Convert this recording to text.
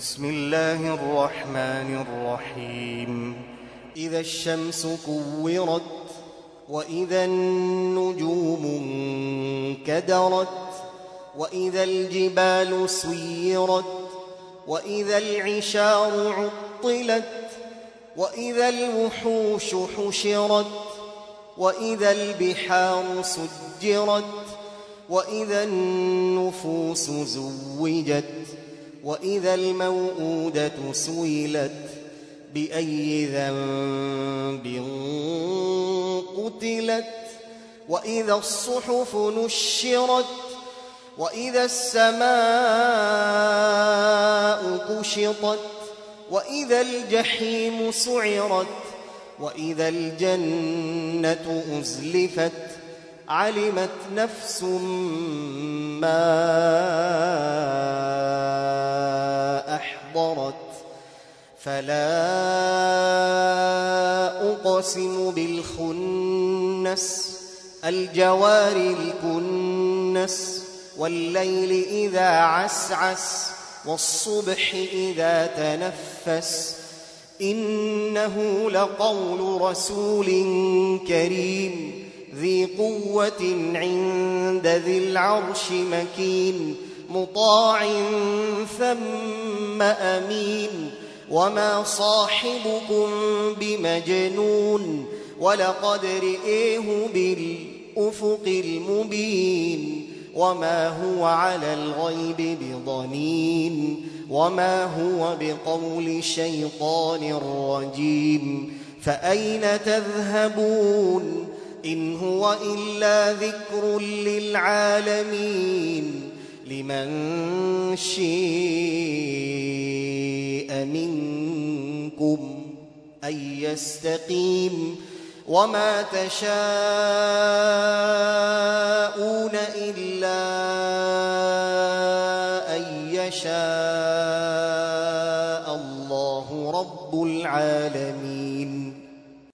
بسم الله الرحمن الرحيم. إذا الشمس كورت وإذا النجوم انكدرت وإذا الجبال سيرت وإذا العشار عطلت وإذا الوحوش حشرت وإذا البحار سجرت وإذا النفوس زوجت وإذا الموءودة سئلت بأي ذنب قتلت وإذا الصحف نشرت وإذا السماء كشطت وإذا الجحيم سعرت وإذا الجنة أزلفت علمت نفس ما أحضرت فلا أقسم بالخنس الجوار الكنس والليل إذا عسعس والصبح إذا تنفس إنه لقول رسول كريم ذي قوة عند ذي العرش مكين مطاع ثم أمين وما صاحبكم بمجنون ولقد رئيه بالأفق المبين وما هو على الغيب بضنين وما هو بقول شيطان رجيم فأين تذهبون إن هو إلا ذكر للعالمين لمن شاء منكم أن يستقيم وما تشاءون إلا أن يشاء الله رب العالمين.